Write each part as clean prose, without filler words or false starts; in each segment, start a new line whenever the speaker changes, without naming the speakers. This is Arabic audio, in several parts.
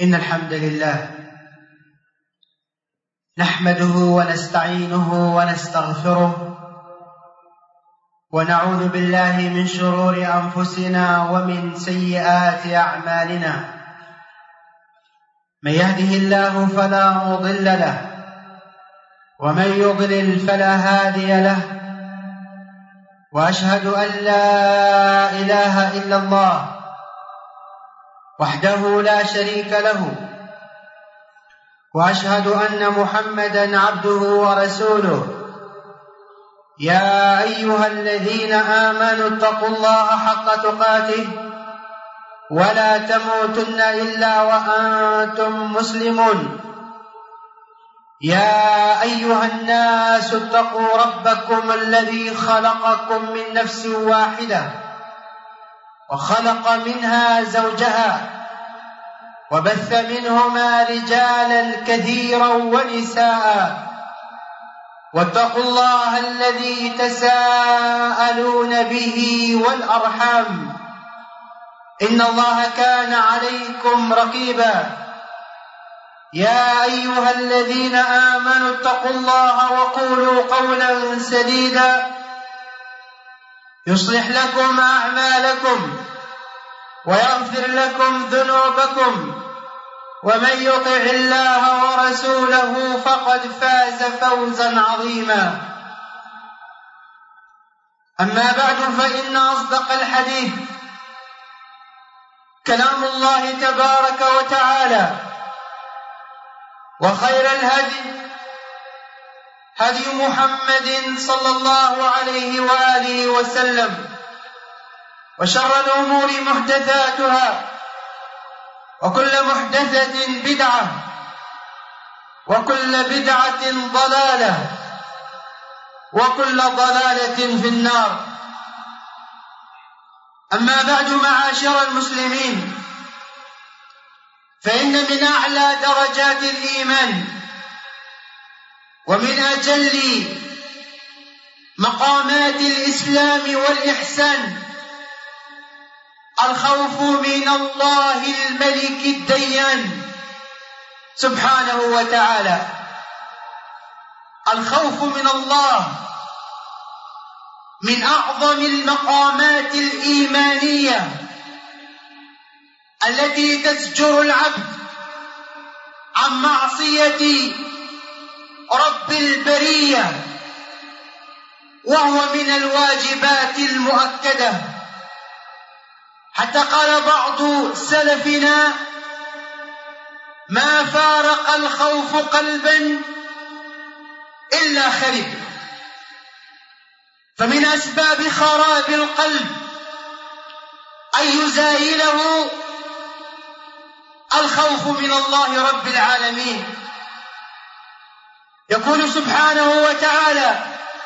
إن الحمد لله نحمده ونستعينه ونستغفره ونعوذ بالله من شرور أنفسنا ومن سيئات أعمالنا. من يهده الله فلا مضل له ومن يضلل فلا هادي له، وأشهد أن لا إله إلا الله وحده لا شريك له، وأشهد أن محمدًا عبده ورسوله. يا أيها الذين آمنوا اتقوا الله حق تقاته ولا تموتن إلا وأنتم مسلمون. يا أيها الناس اتقوا ربكم الذي خلقكم من نفس واحدة وخلق منها زوجها وبث منهما رجالا كثيرا ونساء، واتقوا الله الذي تساءلون به والأرحام، إن الله كان عليكم رقيبا. يا أيها الذين آمنوا اتقوا الله وقولوا قولا سديدا يصلح لكم أعمالكم ويغفر لكم ذنوبكم، ومن يطع الله ورسوله فقد فاز فوزا عظيما. أما بعد، فإن أصدق الحديث كلام الله تبارك وتعالى، وخير الهدي هدي محمد صلى الله عليه وآله وسلم، وشر الأمور محدثاتها، وكل محدثة بدعة، وكل بدعة ضلالة، وكل ضلالة في النار. أما بعد، معاشر المسلمين، فإن من أعلى درجات الإيمان ومن أجل مقامات الإسلام والإحسان الخوف من الله الملك الديان سبحانه وتعالى. الخوف من الله من أعظم المقامات الإيمانية التي تزجر العبد عن معصية رب البرية، وهو من الواجبات المؤكدة. حتى قال بعض سلفنا: ما فارق الخوف قلبا إلا خرب. فمن أسباب خراب القلب أن يزايله الخوف من الله رب العالمين. يقول سبحانه وتعالى: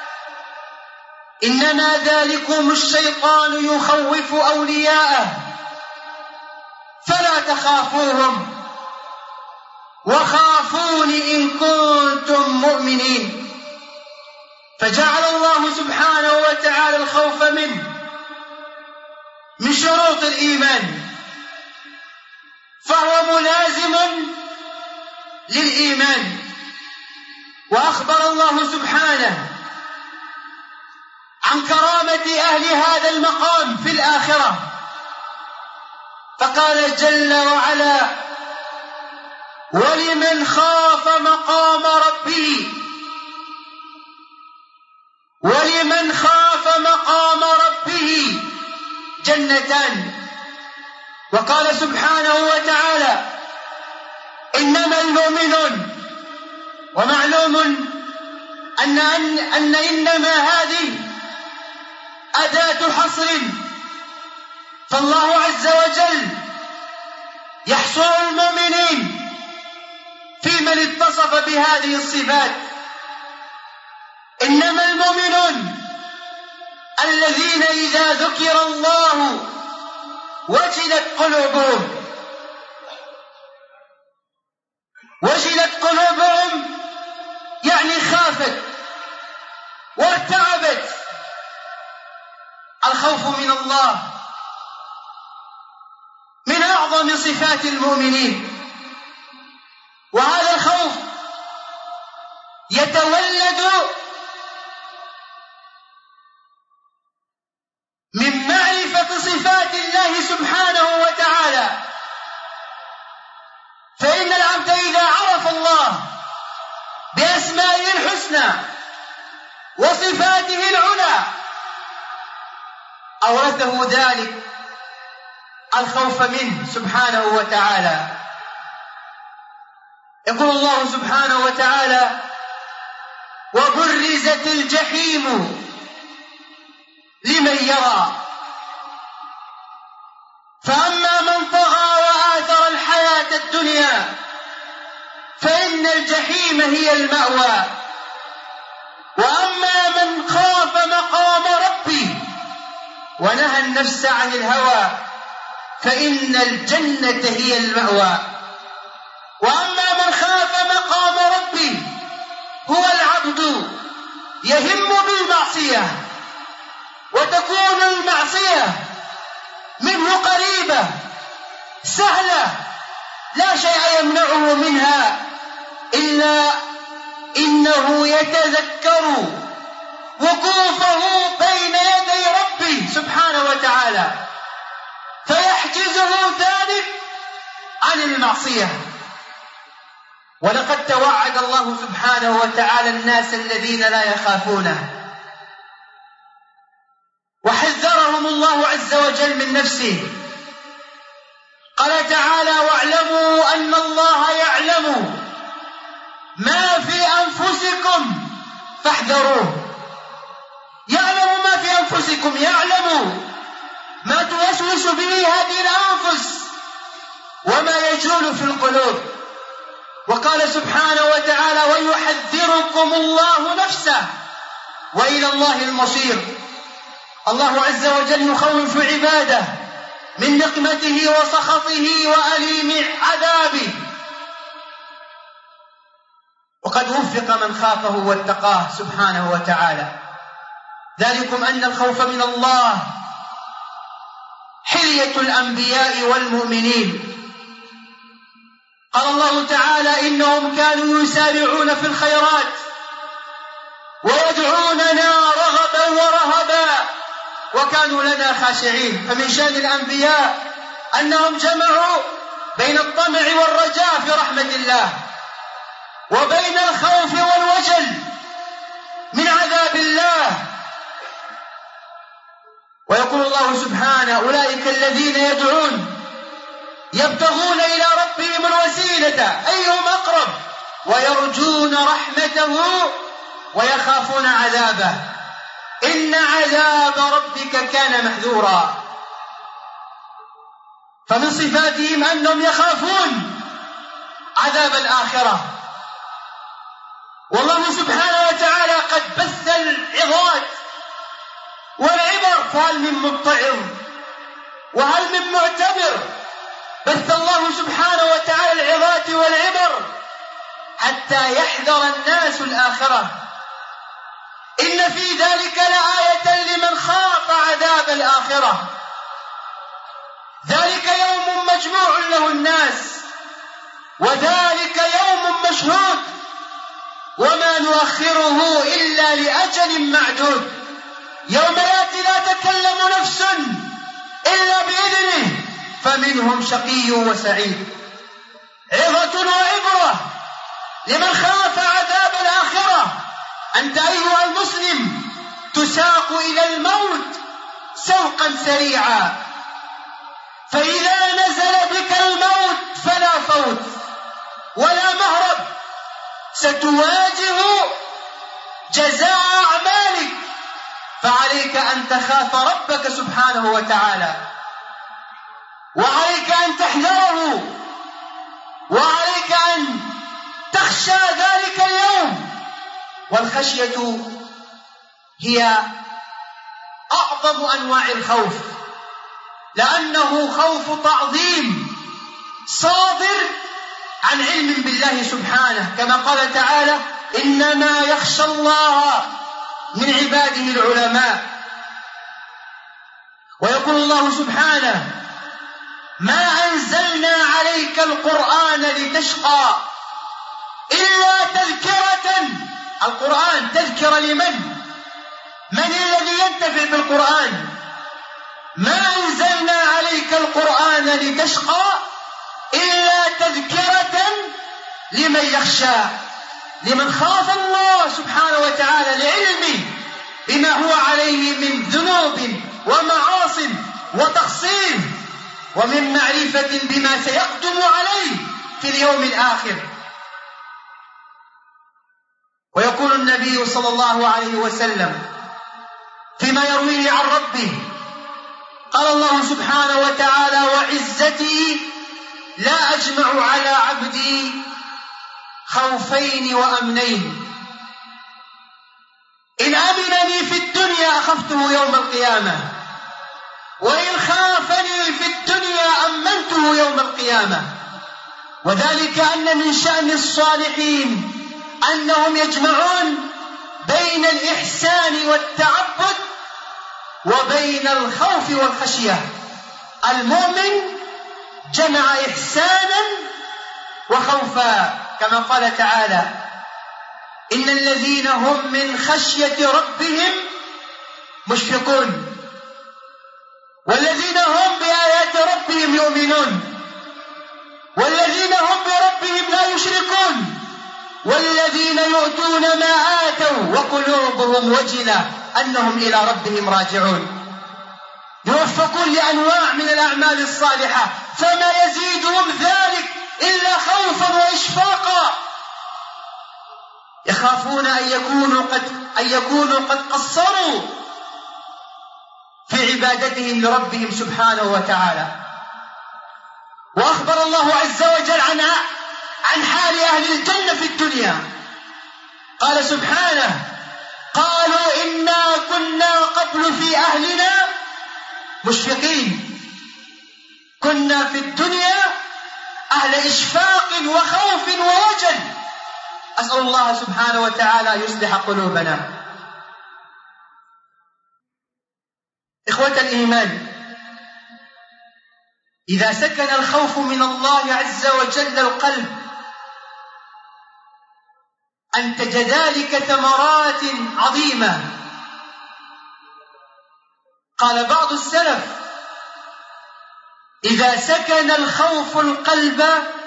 إنما ذلكم الشيطان يخوف أولياءه فلا تخافوهم وخافون إن كنتم مؤمنين. فجعل الله سبحانه وتعالى الخوف منه من شروط الإيمان، فهو ملازم للإيمان. وأخبر الله سبحانه عن كرامة أهل هذا المقام في الآخرة، فقال جل وعلا: ولمن خاف مقام ربه جنتان. وقال سبحانه وتعالى: إنما المؤمنون. ومعلوم أن إنما هذه أداة حصر، فالله عز وجل يحصر المؤمنين في من اتصف بهذه الصفات. إنما المؤمنون الذين إذا ذكر الله وجلت قلوبهم، يعني خافت وارتعبت. الخوف من الله من أعظم صفات المؤمنين، الحسنى وصفاته العلى أورثه ذلك الخوف منه سبحانه وتعالى. يقول الله سبحانه وتعالى: وبرزت الجحيم لمن يرى فأما من طغى وآثر الحياة الدنيا فإن الجحيم هي المأوى وأما من خاف مقام ربه ونهى النفس عن الهوى فإن الجنة هي المأوى. وأما من خاف مقام ربه هو العبد يهم بالمعصية وتكون المعصية منه قريبة سهلة لا شيء يمنعه منها إلا إنه يتذكر وقوفه بين يدي ربه سبحانه وتعالى فيحجزه ذلك عن المعصية. ولقد توعد الله سبحانه وتعالى الناس الذين لا يخافونه وحذرهم الله عز وجل من نفسه. قال تعالى: واعلموا أن الله يعلم ما في أنفسكم فاحذروه. يعلم ما في أنفسكم، يعلم ما توسوس به هذه الأنفس وما يجول في القلوب. وقال سبحانه وتعالى: ويحذركم الله نفسه وإلى الله المصير. الله عز وجل يخوف عباده من نقمته وسخطه وأليم عذابه. وقد وفق من خافه واتقاه سبحانه وتعالى. ذلكم أن الخوف من الله حلية الأنبياء والمؤمنين. قال الله تعالى: إنهم كانوا يسارعون في الخيرات ويدعوننا رغبا ورهبا وكانوا لنا خاشعين. فمن شأن الأنبياء أنهم جمعوا بين الطمع والرجاء في رحمة الله وبين الخوف والوجل من عذاب الله. ويقول الله سبحانه: أولئك الذين يدعون يبتغون إلى ربهم الوسيلة أيهم أقرب ويرجون رحمته ويخافون عذابه إن عذاب ربك كان محذورا. فمن صفاتهم أنهم يخافون عذاب الآخرة. والله سبحانه وتعالى قد بث العظات والعبر، فهل من متعظ وهل من معتبر؟ بث الله سبحانه وتعالى العظات والعبر حتى يحذر الناس الآخرة. إن في ذلك لآية لمن خاف عذاب الآخرة. ذلك يوم مجموع له الناس وذلك يوم مشهود وما نؤخره إلا لأجل معدود. يوم يأتي لا تكلم نفس إلا بإذنه فمنهم شقي وسعيد. عظة وعبرة لمن خاف عذاب الآخرة. أنت أيها المسلم تساق إلى الموت سوقا سريعا، فإذا نزل بك الموت فلا فوت ولا مهرب، ستواجه جزاء أعمالك. فعليك أن تخاف ربك سبحانه وتعالى، وعليك أن تحذره، وعليك أن تخشى ذلك اليوم. والخشية هي أعظم أنواع الخوف، لأنه خوف تعظيم صادر عن علم بالله سبحانه، كما قال تعالى: إنما يخشى الله من عباده العلماء. ويقول الله سبحانه: ما أنزلنا عليك القرآن لتشقى إلا تذكرة. القرآن تذكرة لمن؟ من الذي ينتفع بالقرآن؟ ما أنزلنا عليك القرآن لتشقى إلا تذكرة لمن يخشى. لمن خاف الله سبحانه وتعالى لعلمه بما هو عليه من ذنوب ومعاصٍ وتقصير، ومن معرفة بما سيقدم عليه في اليوم الآخر. ويقول النبي صلى الله عليه وسلم فيما يرويه عن ربه، قال الله سبحانه وتعالى: وعزتي لا أجمع على عبدي خوفين وأمنين، إن أمنني في الدنيا أخفته يوم القيامة، وإن خافني في الدنيا أمنته يوم القيامة. وذلك أن من شأن الصالحين أنهم يجمعون بين الإحسان والتعبد وبين الخوف والخشية. المؤمن جمع إحسانا وخوفا، كما قال تعالى: إن الذين هم من خشية ربهم مشفقون، والذين هم بآيات ربهم يؤمنون، والذين هم بربهم لا يشركون، والذين يؤتون ما آتوا وقلوبهم وجلة أنهم إلى ربهم راجعون. يوفقون لأنواع من الأعمال الصالحة، فما يزيدهم ذلك إلا خوفا وإشفاقا، يخافون أن يكونوا قد قصروا في عبادتهم لربهم سبحانه وتعالى. وأخبر الله عز وجل عن حال أهل الجنة في الدنيا، قال سبحانه: قالوا إنا كنا قبل في أهلنا مشفقين. كنا في الدنيا أهل إشفاق وخوف ووجل. أسأل الله سبحانه وتعالى أن يصلح قلوبنا. إخوة الإيمان، إذا سكن الخوف من الله عز وجل القلب أنتج ذلك ثمرات عظيمة. قال بعض السلف: إذا سكن الخوف القلب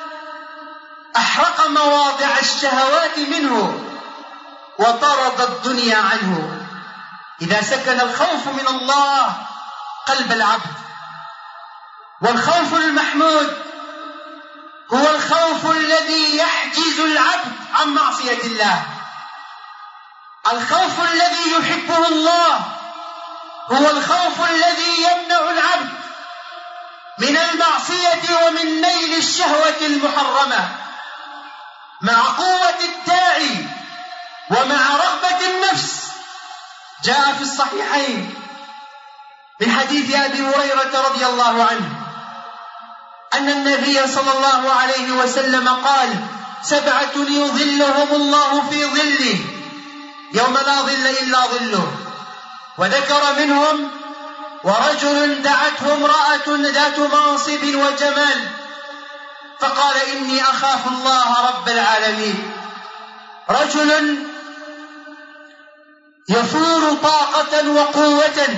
أحرق مواضع الشهوات منه وطرد الدنيا عنه. إذا سكن الخوف من الله قلب العبد. والخوف المحمود هو الخوف الذي يحجز العبد عن معصية الله. الخوف الذي يحبه الله هو الخوف الذي يمنع العبد من المعصية ومن نيل الشهوة المحرمة، مع قوة الداعي ومع رغبة النفس. جاء في الصحيحين من حديث أبي هريرة رضي الله عنه أن النبي صلى الله عليه وسلم قال: 7 يظلهم الله في ظله يوم لا ظل إلا ظله. وذكر منهم: ورجل دعته امرأة ذات منصب وجمال فقال: إني أخاف الله رب العالمين. رجل يثور طاقة وقوة،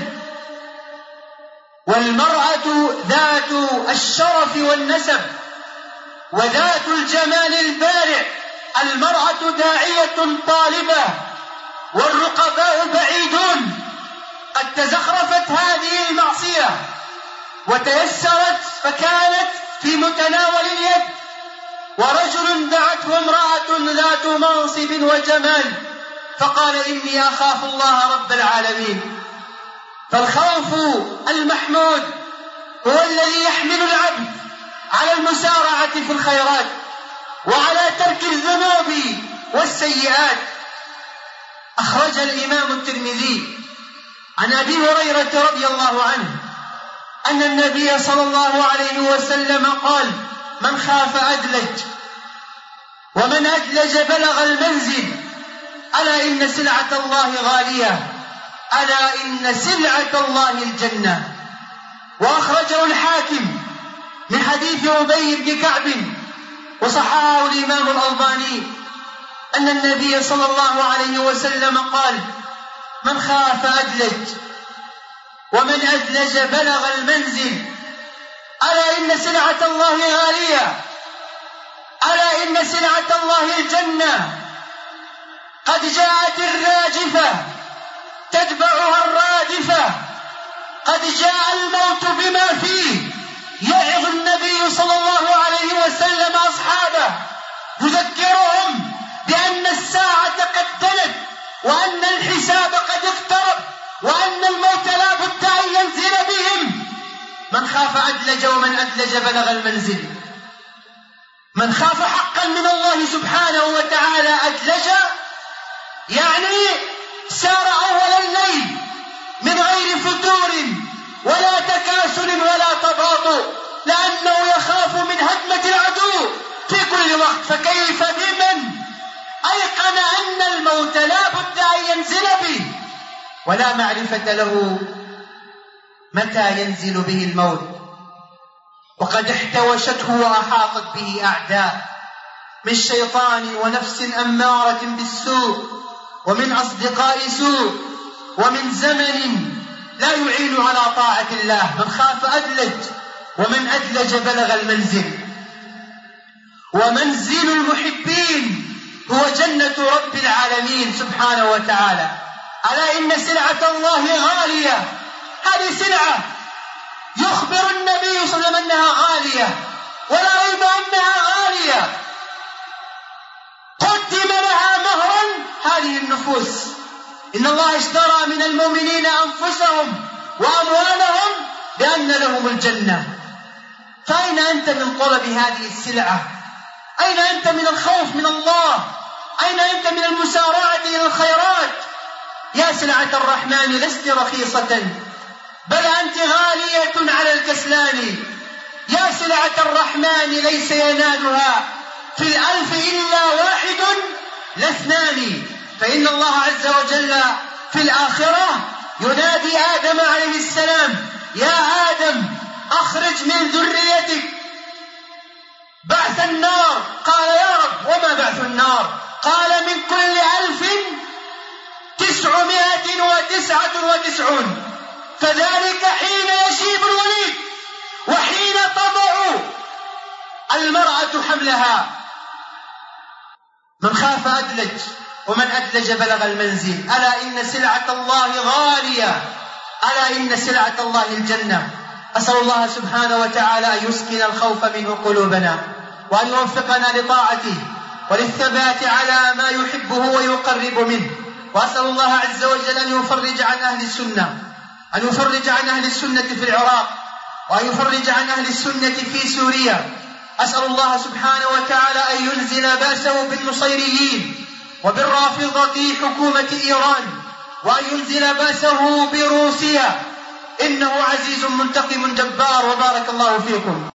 والمرأة ذات الشرف والنسب وذات الجمال البارع. المرأة داعية طالبة والرقباء بعيدون. قد تزخرفت هذه المعصية وتيسرت فكانت في متناول اليد. ورجل دعته امرأة ذات منصب وجمال فقال: إني أخاف الله رب العالمين. فالخوف المحمود هو الذي يحمل العبد على المسارعة في الخيرات وعلى ترك الذنوب والسيئات. أخرج الإمام الترمذي عن أبي هريرة رضي الله عنه أن النبي صلى الله عليه وسلم قال: من خاف أدلج، ومن أدلج بلغ المنزل، ألا إن سلعة الله غالية، ألا إن سلعة الله الجنة. وأخرجه الحاكم من حديث أبي بن كعب وصححه الإمام الألباني أن النبي صلى الله عليه وسلم قال: من خاف أدلج، ومن أدلج بلغ المنزل، ألا إن سلعة الله غالية، ألا إن سلعة الله الجنة. قد جاءت الراجفة تتبعها الرادفة، قد جاء الموت بما فيه. يعظ النبي صلى الله عليه وسلم أصحابه يذكرهم بأن الساعة قد دنت، وأن الحساب قد اقترب، وأن الموت لا بد أن ينزل بهم. من خاف أدلج ومن أدلج بلغ المنزل. من خاف حقا من الله سبحانه وتعالى أدلج، يعني سار أول الليل من غير فتور ولا تكاسل ولا تباطؤ، لأنه يخاف من هدمة العدو في كل وقت. فكيف بمن أيقن أن الموت لا بد أن ينزل به ولا معرفة له متى ينزل به الموت، وقد احتوشته وأحاطت به أعداء من شيطان ونفس أمارة بالسوء، ومن أصدقاء سوء، ومن زمن لا يعين على طاعة الله. من خاف أدلج ومن أدلج بلغ المنزل. ومنزل المحبين هو جنة رب العالمين سبحانه وتعالى. ألا إن سلعة الله غالية. هذه سلعة يخبر النبي صلى الله عليه وسلم أنها غالية، ولا ريب أنها غالية. قدم لها مهرا هذه النفوس. إن الله اشترى من المؤمنين أنفسهم وأموالهم بأن لهم الجنة. فأين أنت من طلب هذه السلعة؟ أين أنت من الخوف من الله؟ أين أنت من المسارعة إلى الخيرات؟ يا سلعة الرحمن لست رخيصة، بل أنت غالية على الكسلان. يا سلعة الرحمن ليس ينالها في الألف إلا واحد لا اثنان. فإن الله عز وجل في الآخرة ينادي آدم عليه السلام: يا آدم أخرج من ذريتك بعث النار. قال: يا رب وما بعث النار؟ قال: من كل 1999. فذلك حين يشيب الوليد وحين تضع المرأة حملها. من خاف أدلج ومن أدلج بلغ المنزل. ألا إن سلعة الله غالية، ألا إن سلعة الله الجنة. أسأل الله سبحانه وتعالى أن يسكن الخوف منه قلوبنا، وأن يوفقنا لطاعته وللثبات على ما يحبه ويقرب منه. وأسأل الله عز وجل أن يفرج عن أهل السنة، أن يفرج عن أهل السنة في العراق، وأن يفرج عن أهل السنة في سوريا. أسأل الله سبحانه وتعالى أن ينزل بأسه بالنصيريين وبالرافضة حكومة إيران، وأن ينزل بأسه بروسيا، إنه عزيز منتقم جبار. وبارك الله فيكم.